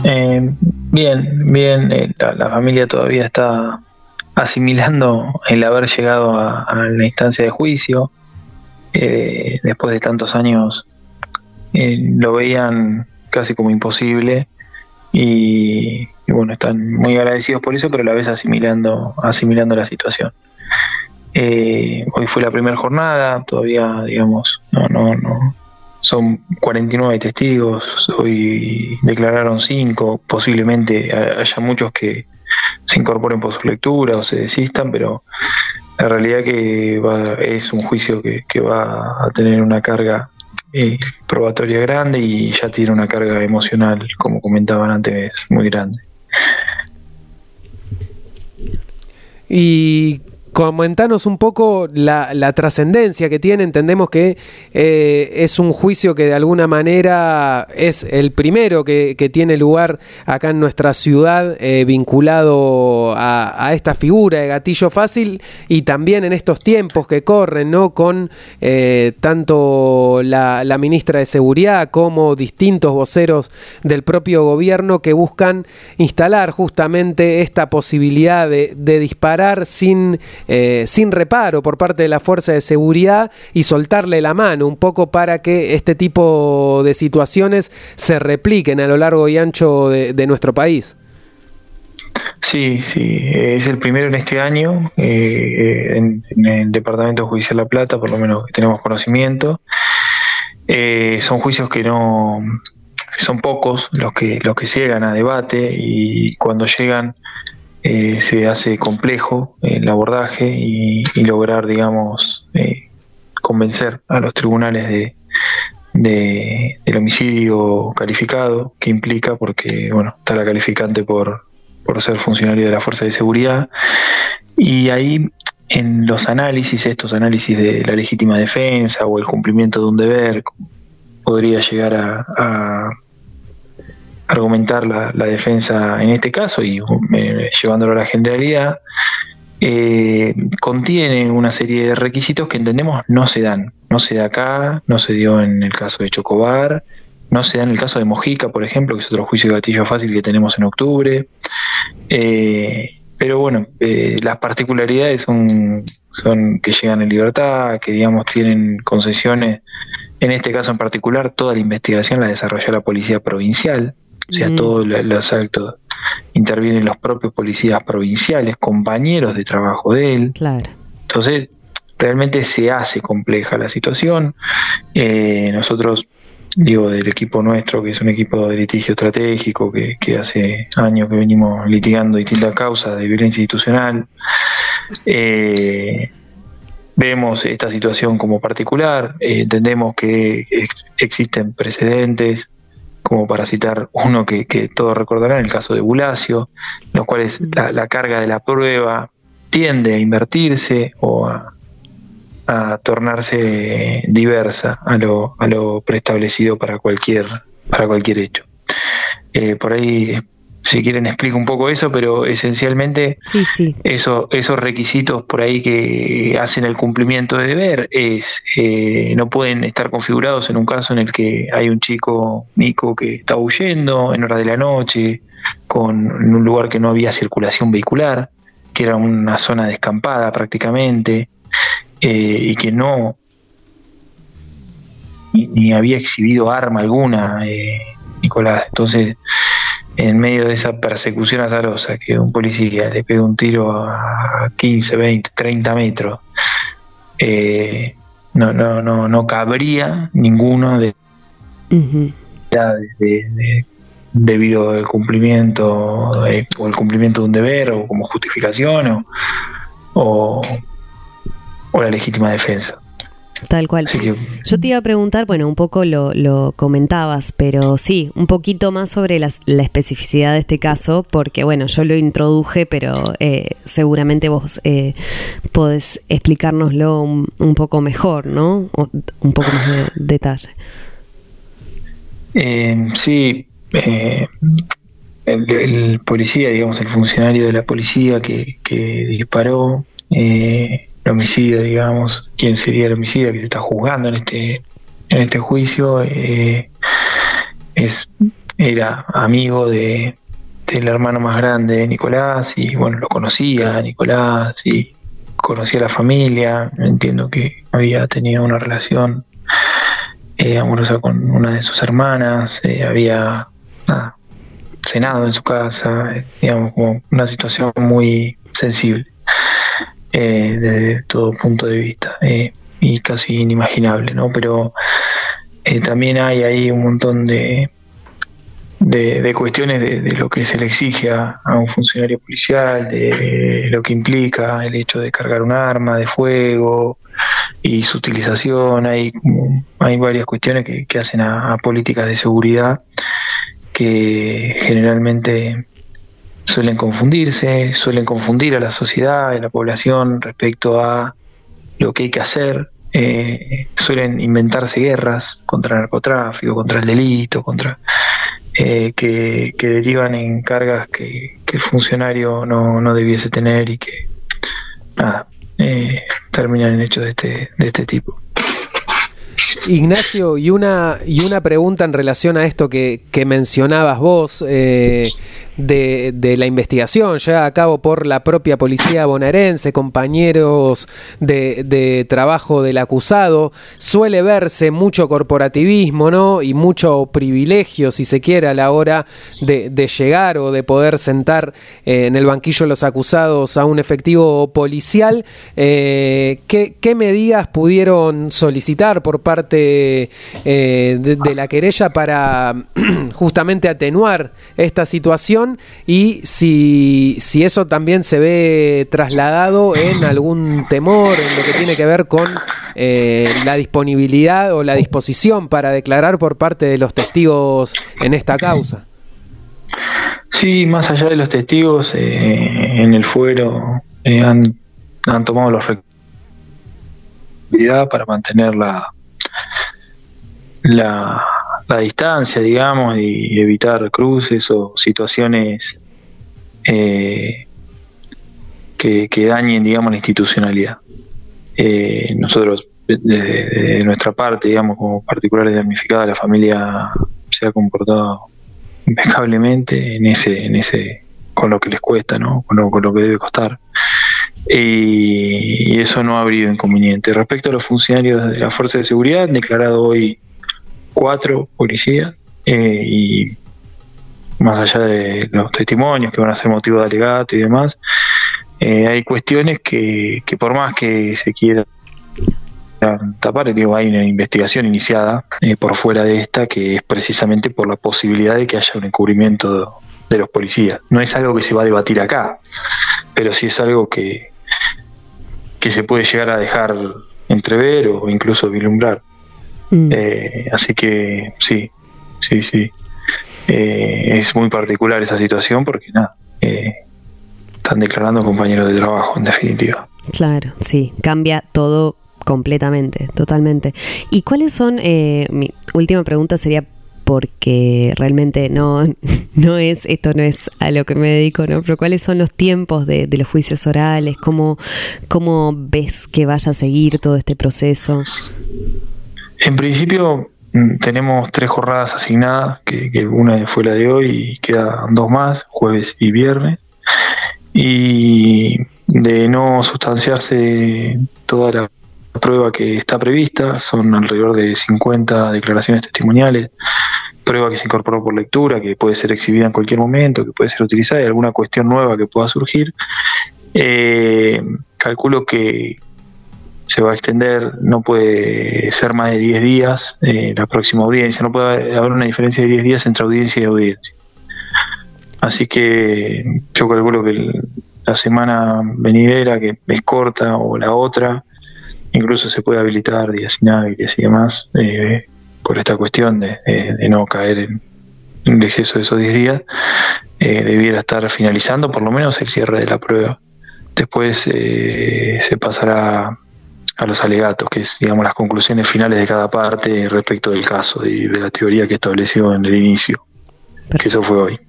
Bien, la familia todavía está asimilando el haber llegado a la instancia de juicio. Después de tantos años lo veían casi como imposible y bueno, están muy agradecidos por eso, pero a la vez asimilando la situación. Hoy fue la primera jornada, todavía digamos, no. Son 49 testigos, hoy declararon 5, posiblemente haya muchos que se incorporen por su lectura o se desistan, pero la realidad que es un juicio que va a tener una carga probatoria grande y ya tiene una carga emocional, como comentaban antes, muy grande. Y comentanos un poco la trascendencia que tiene. Entendemos que es un juicio que de alguna manera es el primero que tiene lugar acá en nuestra ciudad, vinculado a esta figura de gatillo fácil, y también en estos tiempos que corren, ¿no? Con tanto la ministra de Seguridad como distintos voceros del propio gobierno que buscan instalar justamente esta posibilidad de disparar sin reparo por parte de la fuerza de seguridad y soltarle la mano un poco para que este tipo de situaciones se repliquen a lo largo y ancho de nuestro país. Sí, es el primero en este año en el Departamento Judicial La Plata, por lo menos que tenemos conocimiento. Son juicios que no son pocos los que llegan a debate, y cuando llegan se hace complejo el abordaje y lograr, digamos, convencer a los tribunales del homicidio calificado que implica, porque bueno, está la calificante por ser funcionario de la fuerza de seguridad, y ahí en los análisis, estos análisis de la legítima defensa o el cumplimiento de un deber, podría llegar a argumentar la defensa en este caso, y llevándolo a la generalidad, contiene una serie de requisitos que entendemos no se dan. No se da acá, no se dio en el caso de Chocobar, no se da en el caso de Mojica, por ejemplo, que es otro juicio de gatillo fácil que tenemos en octubre. Pero bueno, las particularidades son que llegan en libertad, que digamos tienen concesiones. En este caso en particular, toda la investigación la desarrolló la policía provincial. O sea, todos los actos intervienen los propios policías provinciales, compañeros de trabajo de él. Claro. Entonces, realmente se hace compleja la situación. Nosotros, digo, del equipo nuestro, que es un equipo de litigio estratégico, que hace años que venimos litigando distintas causas de violencia institucional, vemos esta situación como particular. Entendemos que existen precedentes, como para citar uno que todos recordarán, el caso de Bulacio, en los cuales la carga de la prueba tiende a invertirse o a tornarse diversa a lo preestablecido para cualquier hecho. Por ahí, si quieren, explico un poco eso, pero esencialmente sí. Esos requisitos por ahí que hacen el cumplimiento de deber no pueden estar configurados en un caso en el que hay un chico, Nico, que está huyendo en horas de la noche, en un lugar que no había circulación vehicular, que era una zona descampada prácticamente, y que ni había exhibido arma alguna, Nicolás. Entonces, en medio de esa persecución azarosa, que un policía le pega un tiro a 15, 20, 30 metros, no cabría ninguno debido al cumplimiento o el cumplimiento de un deber, o como justificación, o la legítima defensa. Tal cual. Sí. Yo te iba a preguntar, bueno, un poco lo comentabas, pero sí, un poquito más sobre la especificidad de este caso, porque bueno, yo lo introduje, pero seguramente vos podés explicárnoslo un poco mejor, ¿no? Un poco más de detalle. Sí, el policía, digamos, el funcionario de la policía que disparó, el homicida, digamos, quién sería el homicida que se está juzgando en este juicio, es era amigo del hermano más grande de Nicolás, y bueno, lo conocía a Nicolás y conocía a la familia. Entiendo que había tenido una relación amorosa con una de sus hermanas, había cenado en su casa, digamos, como una situación muy sensible desde todo punto de vista, y casi inimaginable, ¿no? Pero también hay ahí un montón de cuestiones de lo que se le exige a un funcionario policial, de lo que implica el hecho de cargar un arma de fuego y su utilización. Hay varias cuestiones que hacen a políticas de seguridad que generalmente suelen confundir a la sociedad, a la población respecto a lo que hay que hacer. Suelen inventarse guerras contra el narcotráfico, contra el delito, que derivan en cargas que el funcionario no debiese tener, y que terminan en hechos de este tipo. Ignacio, y una pregunta en relación a esto que mencionabas vos, de la investigación llevada a cabo por la propia policía bonaerense, compañeros de trabajo del acusado. Suele verse mucho corporativismo, ¿no? Y mucho privilegio, si se quiere, a la hora de llegar o de poder sentar en el banquillo de los acusados a un efectivo policial. ¿Qué medidas pudieron solicitar por parte de la querella para justamente atenuar esta situación? Y si eso también se ve trasladado en algún temor en lo que tiene que ver con la disponibilidad o la disposición para declarar por parte de los testigos en esta causa. Sí, más allá de los testigos, en el fuero han tomado los recaudos para mantener la distancia, digamos, y evitar cruces o situaciones que dañen, digamos, la institucionalidad. Nosotros, desde nuestra parte, digamos, como particulares damnificadas, la familia se ha comportado impecablemente en ese con lo que les cuesta, ¿no? Con lo que debe costar. Y eso no ha habido inconveniente. Respecto a los funcionarios de la Fuerza de Seguridad, han declarado hoy 4 policías, y más allá de los testimonios que van a ser motivo de alegato y demás, hay cuestiones que por más que se quiera tapar, digo, hay una investigación iniciada por fuera de esta, que es precisamente por la posibilidad de que haya un encubrimiento de los policías. No es algo que se va a debatir acá, pero sí es algo que se puede llegar a dejar entrever o incluso vislumbrar. Así que sí, es muy particular esa situación, porque están declarando compañeros de trabajo, en definitiva. Claro, sí, cambia todo completamente, totalmente. ¿Y cuáles son, mi última pregunta sería, porque realmente no es a lo que me dedico, ¿no? Pero ¿cuáles son los tiempos de los juicios orales? ¿Cómo ves que vaya a seguir todo este proceso? En principio tenemos 3 jornadas asignadas, que una fue la de hoy y quedan 2 más, jueves y viernes. Y de no sustanciarse toda la prueba que está prevista, son alrededor de 50 declaraciones testimoniales, prueba que se incorporó por lectura, que puede ser exhibida en cualquier momento, que puede ser utilizada, y alguna cuestión nueva que pueda surgir. Calculo que se va a extender, no puede ser más de 10 días la próxima audiencia, no puede haber una diferencia de 10 días entre audiencia y audiencia. Así que yo calculo que la semana venidera, que es corta, o la otra, incluso se puede habilitar días inhábiles y demás, por esta cuestión de no caer en el exceso de esos 10 días, debiera estar finalizando por lo menos el cierre de la prueba. Después se pasará a los alegatos, que es, digamos, las conclusiones finales de cada parte respecto del caso y de la teoría que estableció en el inicio. Perfecto. Que eso fue hoy.